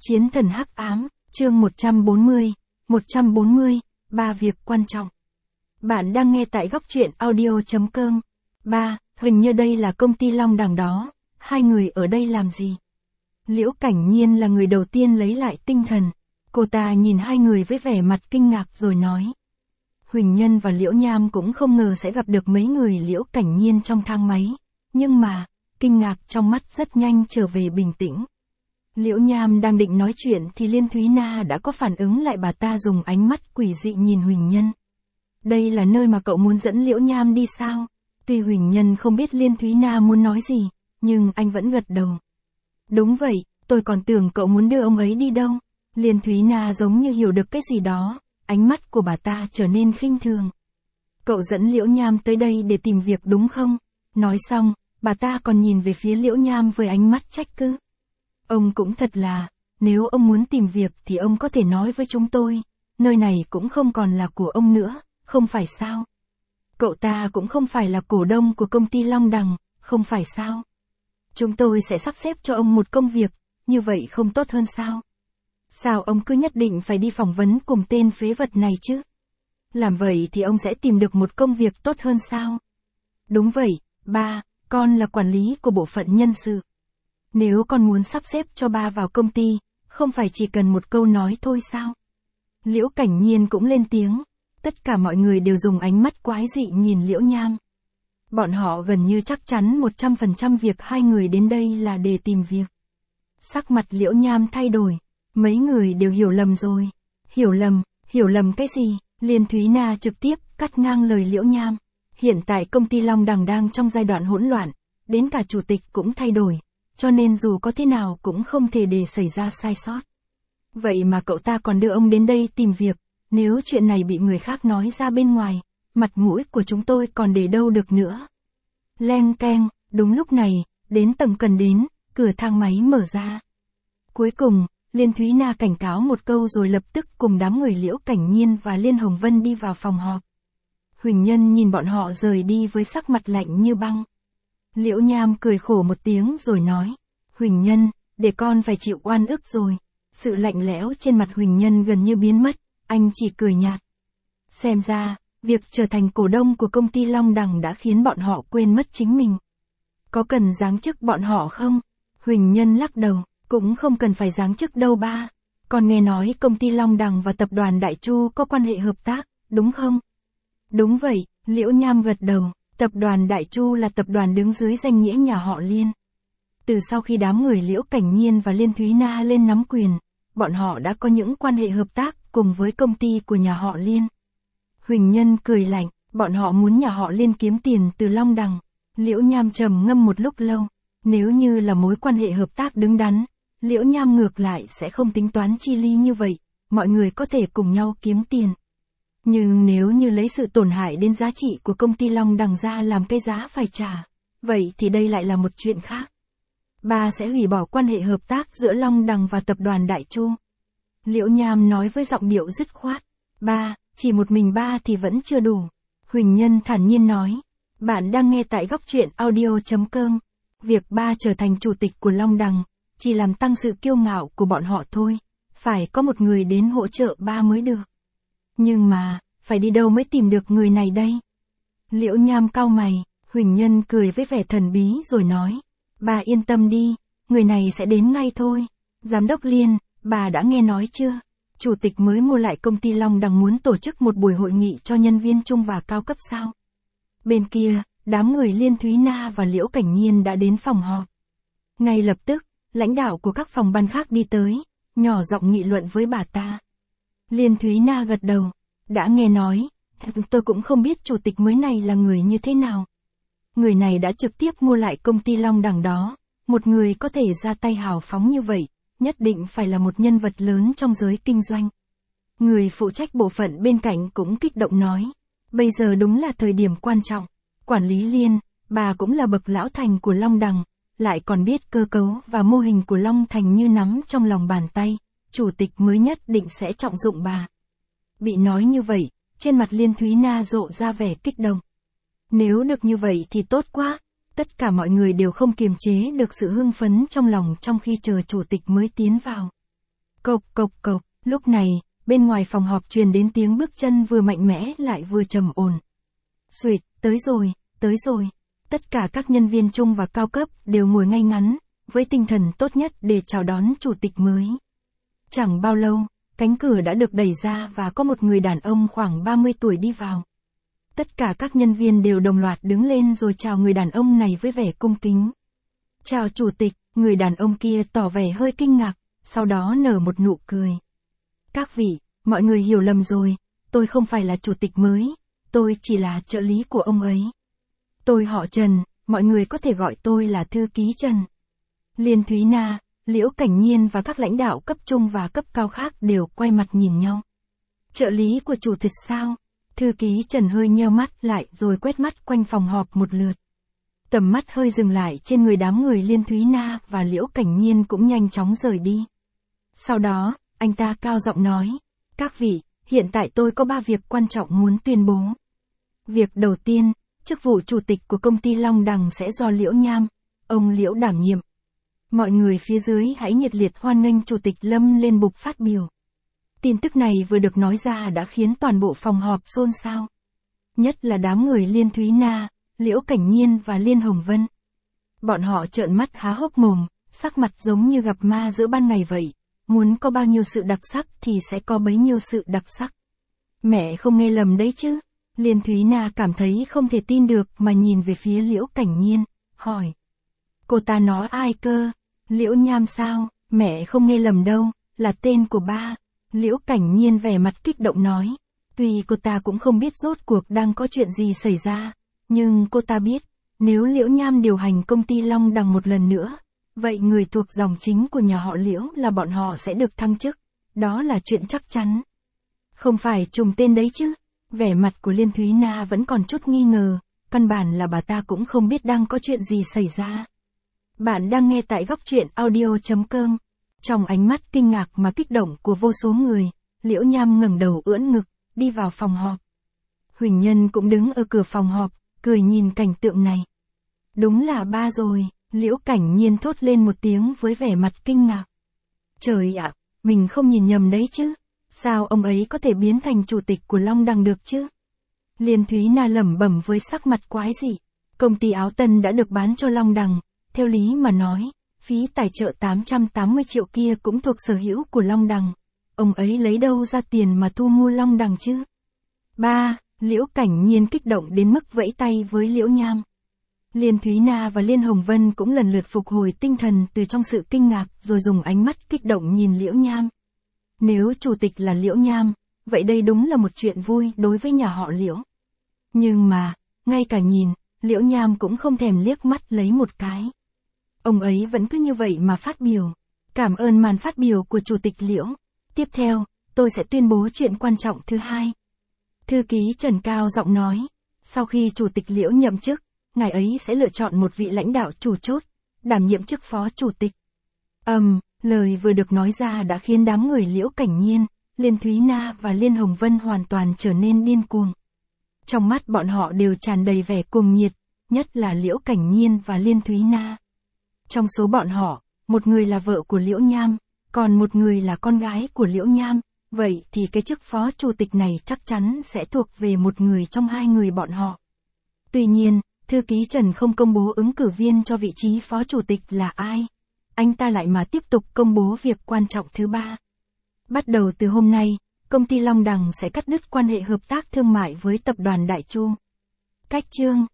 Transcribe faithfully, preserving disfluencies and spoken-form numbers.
Chiến thần hắc ám, chương một trăm bốn mươi, một trăm bốn mươi, ba việc quan trọng. Bạn đang nghe tại góc truyện audio chấm com. ba. Hình như đây là công ty Long Đằng đó, hai người ở đây làm gì? Liễu Cảnh Nhiên là người đầu tiên lấy lại tinh thần. Cô ta nhìn hai người với vẻ mặt kinh ngạc rồi nói. Huỳnh Nhân và Liễu Nham cũng không ngờ sẽ gặp được mấy người Liễu Cảnh Nhiên trong thang máy. Nhưng mà, kinh ngạc trong mắt rất nhanh trở về bình tĩnh. Liễu Nham đang định nói chuyện thì Liên Thúy Na đã có phản ứng lại, bà ta dùng ánh mắt quỷ dị nhìn Huỳnh Nhân. Đây là nơi mà cậu muốn dẫn Liễu Nham đi sao? Tuy Huỳnh Nhân không biết Liên Thúy Na muốn nói gì, nhưng anh vẫn gật đầu. Đúng vậy, tôi còn tưởng cậu muốn đưa ông ấy đi đâu. Liên Thúy Na giống như hiểu được cái gì đó, ánh mắt của bà ta trở nên khinh thường. Cậu dẫn Liễu Nham tới đây để tìm việc đúng không? Nói xong, bà ta còn nhìn về phía Liễu Nham với ánh mắt trách cứ. Ông cũng thật là, nếu ông muốn tìm việc thì ông có thể nói với chúng tôi, nơi này cũng không còn là của ông nữa, không phải sao? Cậu ta cũng không phải là cổ đông của công ty Long Đằng, không phải sao? Chúng tôi sẽ sắp xếp cho ông một công việc, như vậy không tốt hơn sao? Sao ông cứ nhất định phải đi phỏng vấn cùng tên phế vật này chứ? Làm vậy thì ông sẽ tìm được một công việc tốt hơn sao? Đúng vậy, ba, con là quản lý của bộ phận nhân sự. Nếu con muốn sắp xếp cho ba vào công ty, không phải chỉ cần một câu nói thôi sao? Liễu Cảnh Nhiên cũng lên tiếng. Tất cả mọi người đều dùng ánh mắt quái dị nhìn Liễu Nham. Bọn họ gần như chắc chắn một trăm phần trăm việc hai người đến đây là để tìm việc. Sắc mặt Liễu Nham thay đổi. Mấy người đều hiểu lầm rồi. Hiểu lầm, hiểu lầm cái gì? Liên Thúy Na trực tiếp cắt ngang lời Liễu Nham. Hiện tại công ty Long Đằng đang trong giai đoạn hỗn loạn, đến cả chủ tịch cũng thay đổi. Cho nên dù có thế nào cũng không thể để xảy ra sai sót. Vậy mà cậu ta còn đưa ông đến đây tìm việc, nếu chuyện này bị người khác nói ra bên ngoài, mặt mũi của chúng tôi còn để đâu được nữa. Leng keng, đúng lúc này, đến tầng cần đến, cửa thang máy mở ra. Cuối cùng, Liên Thúy Na cảnh cáo một câu rồi lập tức cùng đám người Liễu Cảnh Nhiên và Liên Hồng Vân đi vào phòng họp. Huỳnh Nhân nhìn bọn họ rời đi với sắc mặt lạnh như băng. Liễu Nham cười khổ một tiếng rồi nói, Huỳnh Nhân, để con phải chịu oan ức rồi. Sự lạnh lẽo trên mặt Huỳnh Nhân gần như biến mất, anh chỉ cười nhạt. Xem ra, việc trở thành cổ đông của công ty Long Đằng đã khiến bọn họ quên mất chính mình. Có cần giáng chức bọn họ không? Huỳnh Nhân lắc đầu, cũng không cần phải giáng chức đâu ba. Con nghe nói công ty Long Đằng và tập đoàn Đại Chu có quan hệ hợp tác, đúng không? Đúng vậy, Liễu Nham gật đầu. Tập đoàn Đại Chu là tập đoàn đứng dưới danh nghĩa nhà họ Liên. Từ sau khi đám người Liễu Cảnh Nhiên và Liên Thúy Na lên nắm quyền, bọn họ đã có những quan hệ hợp tác cùng với công ty của nhà họ Liên. Huỳnh Nhân cười lạnh, bọn họ muốn nhà họ Liên kiếm tiền từ Long Đằng. Liễu Nham trầm ngâm một lúc lâu. Nếu như là mối quan hệ hợp tác đứng đắn, Liễu Nham ngược lại sẽ không tính toán chi ly như vậy, mọi người có thể cùng nhau kiếm tiền. Nhưng nếu như lấy sự tổn hại đến giá trị của công ty Long Đằng ra làm cái giá phải trả, vậy thì đây lại là một chuyện khác. Ba sẽ hủy bỏ quan hệ hợp tác giữa Long Đằng và tập đoàn Đại Chu. Liễu Nham nói với giọng điệu dứt khoát. Ba, chỉ một mình ba thì vẫn chưa đủ. Huỳnh Nhân thản nhiên nói. Bạn đang nghe tại góc truyện audio chấm com. Việc ba trở thành chủ tịch của Long Đằng, chỉ làm tăng sự kiêu ngạo của bọn họ thôi. Phải có một người đến hỗ trợ ba mới được. Nhưng mà, phải đi đâu mới tìm được người này đây? Liễu Nham cau mày, Huỳnh Nhân cười với vẻ thần bí rồi nói. Bà yên tâm đi, người này sẽ đến ngay thôi. Giám đốc Liên, bà đã nghe nói chưa? Chủ tịch mới mua lại công ty Long Đằng muốn tổ chức một buổi hội nghị cho nhân viên trung và cao cấp sao? Bên kia, đám người Liên Thúy Na và Liễu Cảnh Nhiên đã đến phòng họp. Ngay lập tức, lãnh đạo của các phòng ban khác đi tới, nhỏ giọng nghị luận với bà ta. Liên Thúy Na gật đầu, đã nghe nói, tôi cũng không biết chủ tịch mới này là người như thế nào. Người này đã trực tiếp mua lại công ty Long Đằng đó, một người có thể ra tay hào phóng như vậy, nhất định phải là một nhân vật lớn trong giới kinh doanh. Người phụ trách bộ phận bên cạnh cũng kích động nói, bây giờ đúng là thời điểm quan trọng, quản lý Liên, bà cũng là bậc lão thành của Long Đằng, lại còn biết cơ cấu và mô hình của Long Thành như nắm trong lòng bàn tay, chủ tịch mới nhất định sẽ trọng dụng bà. Bị nói như vậy, trên mặt Liên Thúy Na rộ ra vẻ kích động. Nếu được như vậy thì tốt quá, tất cả mọi người đều không kiềm chế được sự hưng phấn trong lòng trong khi chờ chủ tịch mới tiến vào. Cộc cộc cộc, lúc này, bên ngoài phòng họp truyền đến tiếng bước chân vừa mạnh mẽ lại vừa trầm ổn. Xuỵt, tới rồi, tới rồi. Tất cả các nhân viên trung và cao cấp đều ngồi ngay ngắn, với tinh thần tốt nhất để chào đón chủ tịch mới. Chẳng bao lâu, cánh cửa đã được đẩy ra và có một người đàn ông khoảng ba mươi tuổi đi vào. Tất cả các nhân viên đều đồng loạt đứng lên rồi chào người đàn ông này với vẻ cung kính. Chào chủ tịch, người đàn ông kia tỏ vẻ hơi kinh ngạc, sau đó nở một nụ cười. Các vị, mọi người hiểu lầm rồi, tôi không phải là chủ tịch mới, tôi chỉ là trợ lý của ông ấy. Tôi họ Trần, mọi người có thể gọi tôi là thư ký Trần. Liên Thúy Na, Liễu Cảnh Nhiên và các lãnh đạo cấp trung và cấp cao khác đều quay mặt nhìn nhau. Trợ lý của chủ tịch sao? Thư ký Trần hơi nheo mắt lại rồi quét mắt quanh phòng họp một lượt. Tầm mắt hơi dừng lại trên người đám người Liên Thúy Na và Liễu Cảnh Nhiên cũng nhanh chóng rời đi. Sau đó, anh ta cao giọng nói, các vị, hiện tại tôi có ba việc quan trọng muốn tuyên bố. Việc đầu tiên, chức vụ chủ tịch của công ty Long Đằng sẽ do Liễu Nham, ông Liễu đảm nhiệm. Mọi người phía dưới hãy nhiệt liệt hoan nghênh chủ tịch Lâm lên bục phát biểu. Tin tức này vừa được nói ra đã khiến toàn bộ phòng họp xôn xao. Nhất là đám người Liên Thúy Na, Liễu Cảnh Nhiên và Liên Hồng Vân. Bọn họ trợn mắt há hốc mồm, sắc mặt giống như gặp ma giữa ban ngày vậy. Muốn có bao nhiêu sự đặc sắc thì sẽ có bấy nhiêu sự đặc sắc. Mẹ không nghe lầm đấy chứ. Liên Thúy Na cảm thấy không thể tin được mà nhìn về phía Liễu Cảnh Nhiên, hỏi. Cô ta nói ai cơ? Liễu Nham sao? Mẹ không nghe lầm đâu, là tên của ba. Liễu Cảnh Nhiên vẻ mặt kích động nói. Tuy cô ta cũng không biết rốt cuộc đang có chuyện gì xảy ra, nhưng cô ta biết, nếu Liễu Nham điều hành công ty Long Đằng một lần nữa, vậy người thuộc dòng chính của nhà họ Liễu là bọn họ sẽ được thăng chức, đó là chuyện chắc chắn. Không phải trùng tên đấy chứ? Vẻ mặt của Liên Thúy Na vẫn còn chút nghi ngờ, căn bản là bà ta cũng không biết đang có chuyện gì xảy ra. Bạn đang nghe tại góc truyện audio chấm com. Trong ánh mắt kinh ngạc mà kích động của vô số người, Liễu Nham ngẩng đầu ưỡn ngực, đi vào phòng họp. Huỳnh Nhân cũng đứng ở cửa phòng họp, cười nhìn cảnh tượng này. Đúng là ba rồi, Liễu Cảnh Nhiên thốt lên một tiếng với vẻ mặt kinh ngạc. Trời ạ, mình không nhìn nhầm đấy chứ, sao ông ấy có thể biến thành chủ tịch của Long Đằng được chứ? Liên Thúy Na lẩm bẩm với sắc mặt quái dị. Công ty áo Tân đã được bán cho Long Đằng, theo lý mà nói, phí tài trợ tám trăm tám mươi triệu kia cũng thuộc sở hữu của Long Đằng. Ông ấy lấy đâu ra tiền mà thu mua Long Đằng chứ? Ba, Liễu Cảnh Nhiên kích động đến mức vẫy tay với Liễu Nham. Liên Thúy Na và Liên Hồng Vân cũng lần lượt phục hồi tinh thần từ trong sự kinh ngạc rồi dùng ánh mắt kích động nhìn Liễu Nham. Nếu chủ tịch là Liễu Nham, vậy đây đúng là một chuyện vui đối với nhà họ Liễu. Nhưng mà, ngay cả nhìn, Liễu Nham cũng không thèm liếc mắt lấy một cái. Ông ấy vẫn cứ như vậy mà phát biểu. Cảm ơn màn phát biểu của chủ tịch Liễu. Tiếp theo, tôi sẽ tuyên bố chuyện quan trọng thứ hai. Thư ký Trần cao giọng nói, sau khi chủ tịch Liễu nhậm chức, ngài ấy sẽ lựa chọn một vị lãnh đạo chủ chốt, đảm nhiệm chức phó chủ tịch. Ầm, um, lời vừa được nói ra đã khiến đám người Liễu Cảnh Nhiên, Liên Thúy Na và Liên Hồng Vân hoàn toàn trở nên điên cuồng. Trong mắt bọn họ đều tràn đầy vẻ cuồng nhiệt, nhất là Liễu Cảnh Nhiên và Liên Thúy Na. Trong số bọn họ, một người là vợ của Liễu Nham, còn một người là con gái của Liễu Nham, vậy thì cái chức phó chủ tịch này chắc chắn sẽ thuộc về một người trong hai người bọn họ. Tuy nhiên, thư ký Trần không công bố ứng cử viên cho vị trí phó chủ tịch là ai. Anh ta lại mà tiếp tục công bố việc quan trọng thứ ba. Bắt đầu từ hôm nay, công ty Long Đằng sẽ cắt đứt quan hệ hợp tác thương mại với tập đoàn Đại Chu. Cách chương